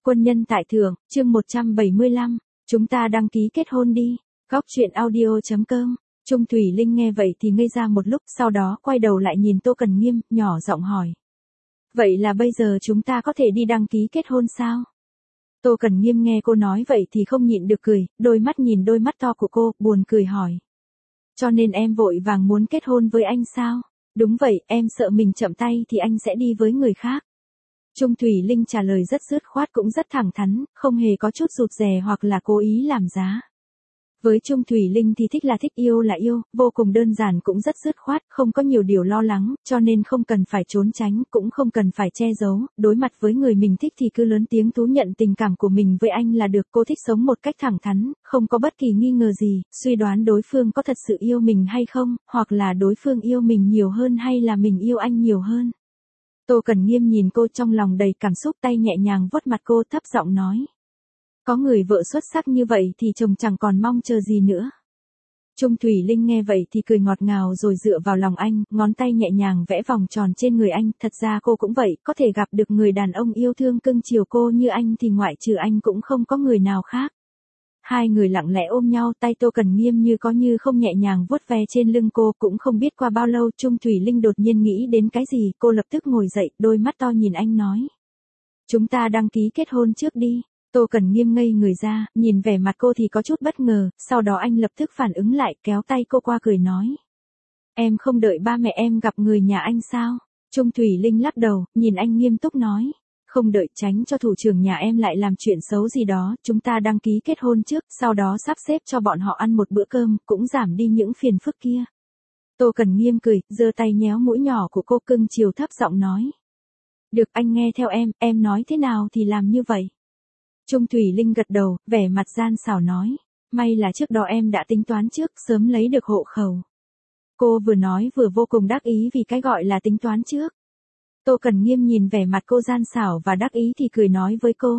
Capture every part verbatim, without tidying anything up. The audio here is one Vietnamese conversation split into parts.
Quân nhân tại thượng, chương một trăm bảy mươi lăm, chúng ta đăng ký kết hôn đi. Góc truyện audio chấm com. Trung Thủy Linh nghe vậy thì ngây ra một lúc, sau đó quay đầu lại nhìn Tô Cần Nghiêm, nhỏ giọng hỏi. Vậy là bây giờ chúng ta có thể đi đăng ký kết hôn sao? Tô Cần Nghiêm nghe cô nói vậy thì không nhịn được cười, đôi mắt nhìn đôi mắt to của cô, buồn cười hỏi. Cho nên em vội vàng muốn kết hôn với anh sao? Đúng vậy, em sợ mình chậm tay thì anh sẽ đi với người khác. Trung Thủy Linh trả lời rất dứt khoát cũng rất thẳng thắn, không hề có chút rụt rè hoặc là cố ý làm giá. Với Trung Thủy Linh thì thích là thích, yêu là yêu, vô cùng đơn giản cũng rất dứt khoát, không có nhiều điều lo lắng, cho nên không cần phải trốn tránh, cũng không cần phải che giấu, đối mặt với người mình thích thì cứ lớn tiếng thú nhận tình cảm của mình với anh là được. Cô thích sống một cách thẳng thắn, không có bất kỳ nghi ngờ gì, suy đoán đối phương có thật sự yêu mình hay không, hoặc là đối phương yêu mình nhiều hơn hay là mình yêu anh nhiều hơn. Tô Cần Nghiêm nhìn cô trong lòng đầy cảm xúc, tay nhẹ nhàng vuốt mặt cô, thấp giọng nói. Có người vợ xuất sắc như vậy thì chồng chẳng còn mong chờ gì nữa. Trung Thủy Linh nghe vậy thì cười ngọt ngào rồi dựa vào lòng anh, ngón tay nhẹ nhàng vẽ vòng tròn trên người anh. Thật ra cô cũng vậy, có thể gặp được người đàn ông yêu thương cưng chiều cô như anh thì ngoại trừ anh cũng không có người nào khác. Hai người lặng lẽ ôm nhau, tay Tô Cần Nghiêm như có như không nhẹ nhàng vuốt ve trên lưng cô. Cũng không biết qua bao lâu Trung Thủy Linh đột nhiên nghĩ đến cái gì, cô lập tức ngồi dậy, đôi mắt to nhìn anh nói. Chúng ta đăng ký kết hôn trước đi. Tô Cần Nghiêm ngây người ra, nhìn vẻ mặt cô thì có chút bất ngờ, sau đó anh lập tức phản ứng lại, kéo tay cô qua cười nói. Em không đợi ba mẹ em gặp người nhà anh sao? Trung Thủy Linh lắc đầu, nhìn anh nghiêm túc nói. Không đợi, tránh cho thủ trưởng nhà em lại làm chuyện xấu gì đó, chúng ta đăng ký kết hôn trước, sau đó sắp xếp cho bọn họ ăn một bữa cơm, cũng giảm đi những phiền phức kia. Tô Cần Nghiêm cười, giơ tay nhéo mũi nhỏ của cô, cưng chiều thấp giọng nói. Được, anh nghe theo em, em nói thế nào thì làm như vậy. Trung Thủy Linh gật đầu, vẻ mặt gian xảo nói. May là trước đó em đã tính toán trước, sớm lấy được hộ khẩu. Cô vừa nói vừa vô cùng đắc ý vì cái gọi là tính toán trước. Tô Cần Nghiêm nhìn vẻ mặt cô gian xảo và đắc ý thì cười nói với cô.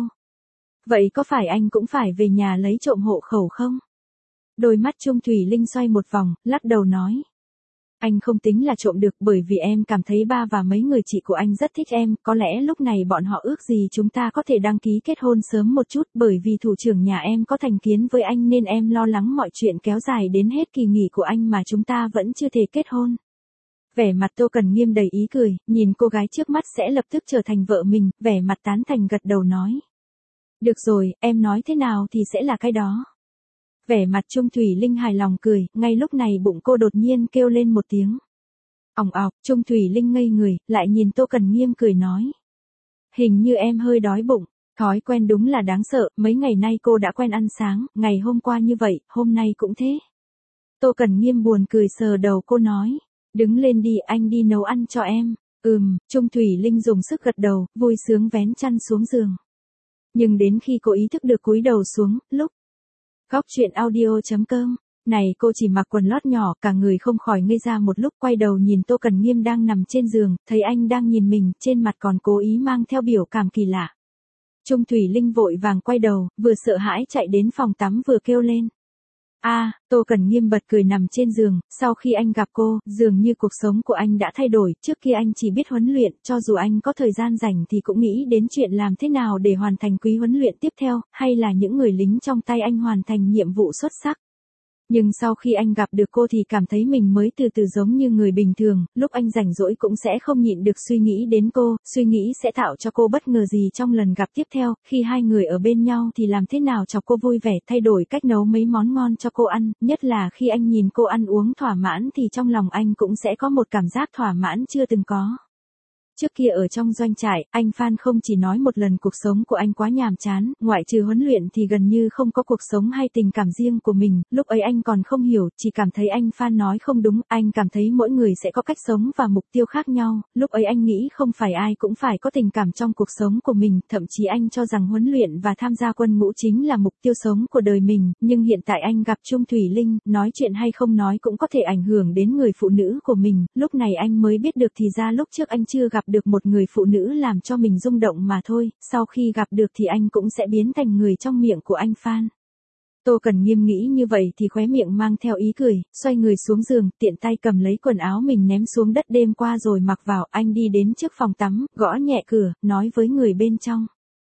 Vậy có phải anh cũng phải về nhà lấy trộm hộ khẩu không? Đôi mắt Trung Thủy Linh xoay một vòng, lắc đầu nói. Anh không tính là trộm được, bởi vì em cảm thấy ba và mấy người chị của anh rất thích em, có lẽ lúc này bọn họ ước gì chúng ta có thể đăng ký kết hôn sớm một chút, bởi vì thủ trưởng nhà em có thành kiến với anh nên em lo lắng mọi chuyện kéo dài đến hết kỳ nghỉ của anh mà chúng ta vẫn chưa thể kết hôn. Vẻ mặt Tô Cần Nghiêm đầy ý cười, nhìn cô gái trước mắt sẽ lập tức trở thành vợ mình, vẻ mặt tán thành gật đầu nói. Được rồi, em nói thế nào thì sẽ là cái đó. Vẻ mặt Trung Thủy Linh hài lòng cười, ngay lúc này bụng cô đột nhiên kêu lên một tiếng. Ỏng ọc, Trung Thủy Linh ngây người, lại nhìn Tô Cần Nghiêm cười nói. Hình như em hơi đói bụng, thói quen đúng là đáng sợ, mấy ngày nay cô đã quen ăn sáng, ngày hôm qua như vậy, hôm nay cũng thế. Tô Cần Nghiêm buồn cười sờ đầu cô nói. Đứng lên đi, anh đi nấu ăn cho em. Ừm, Trung Thủy Linh dùng sức gật đầu, vui sướng vén chăn xuống giường. Nhưng đến khi cô ý thức được cúi đầu xuống, lúc Góc truyện audio chấm com, này cô chỉ mặc quần lót nhỏ, cả người không khỏi ngây ra một lúc, quay đầu nhìn Tô Cần Nghiêm đang nằm trên giường, thấy anh đang nhìn mình, trên mặt còn cố ý mang theo biểu cảm kỳ lạ. Trung Thủy Linh vội vàng quay đầu, vừa sợ hãi chạy đến phòng tắm vừa kêu lên. A, à, Tô Cần Nghiêm bật cười nằm trên giường, sau khi anh gặp cô, dường như cuộc sống của anh đã thay đổi, trước kia anh chỉ biết huấn luyện, cho dù anh có thời gian rảnh thì cũng nghĩ đến chuyện làm thế nào để hoàn thành quý huấn luyện tiếp theo, hay là những người lính trong tay anh hoàn thành nhiệm vụ xuất sắc. Nhưng sau khi anh gặp được cô thì cảm thấy mình mới từ từ giống như người bình thường, lúc anh rảnh rỗi cũng sẽ không nhịn được suy nghĩ đến cô, suy nghĩ sẽ tạo cho cô bất ngờ gì trong lần gặp tiếp theo, khi hai người ở bên nhau thì làm thế nào cho cô vui vẻ, thay đổi cách nấu mấy món ngon cho cô ăn, nhất là khi anh nhìn cô ăn uống thỏa mãn thì trong lòng anh cũng sẽ có một cảm giác thỏa mãn chưa từng có. Trước kia ở trong doanh trại, anh Phan không chỉ nói một lần cuộc sống của anh quá nhàm chán, ngoại trừ huấn luyện thì gần như không có cuộc sống hay tình cảm riêng của mình, lúc ấy anh còn không hiểu, chỉ cảm thấy anh Phan nói không đúng, anh cảm thấy mỗi người sẽ có cách sống và mục tiêu khác nhau, lúc ấy anh nghĩ không phải ai cũng phải có tình cảm trong cuộc sống của mình, thậm chí anh cho rằng huấn luyện và tham gia quân ngũ chính là mục tiêu sống của đời mình, nhưng hiện tại anh gặp Trung Thủy Linh, nói chuyện hay không nói cũng có thể ảnh hưởng đến người phụ nữ của mình, lúc này anh mới biết được thì ra lúc trước anh chưa gặp được một người phụ nữ làm cho mình rung động mà thôi, sau khi gặp được thì anh cũng sẽ biến thành người trong miệng của anh Phan. Tô Cần Nghiêm nghĩ như vậy thì khóe miệng mang theo ý cười, xoay người xuống giường, tiện tay cầm lấy quần áo mình ném xuống đất đêm qua rồi mặc vào, anh đi đến trước phòng tắm, gõ nhẹ cửa, nói với người bên trong.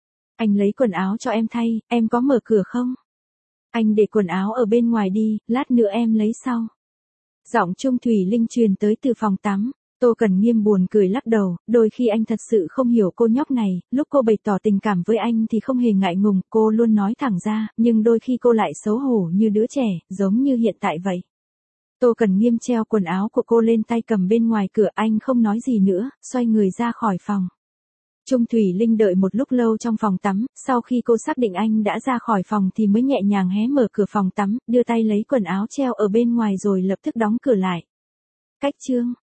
anh lấy quần áo cho em thay, em có mở cửa không? Anh để quần áo ở bên ngoài đi, lát nữa em lấy sau. Giọng Trung Thủy Linh truyền tới từ phòng tắm. Tô Cần Nghiêm buồn cười lắc đầu, đôi khi anh thật sự không hiểu cô nhóc này, lúc cô bày tỏ tình cảm với anh thì không hề ngại ngùng, cô luôn nói thẳng ra, nhưng đôi khi cô lại xấu hổ như đứa trẻ, giống như hiện tại vậy. Tô Cần Nghiêm treo quần áo của cô lên tay cầm bên ngoài cửa, anh không nói gì nữa, xoay người ra khỏi phòng. Trung Thủy Linh đợi một lúc lâu trong phòng tắm, sau khi cô xác định anh đã ra khỏi phòng thì mới nhẹ nhàng hé mở cửa phòng tắm, đưa tay lấy quần áo treo ở bên ngoài rồi lập tức đóng cửa lại. Cách chương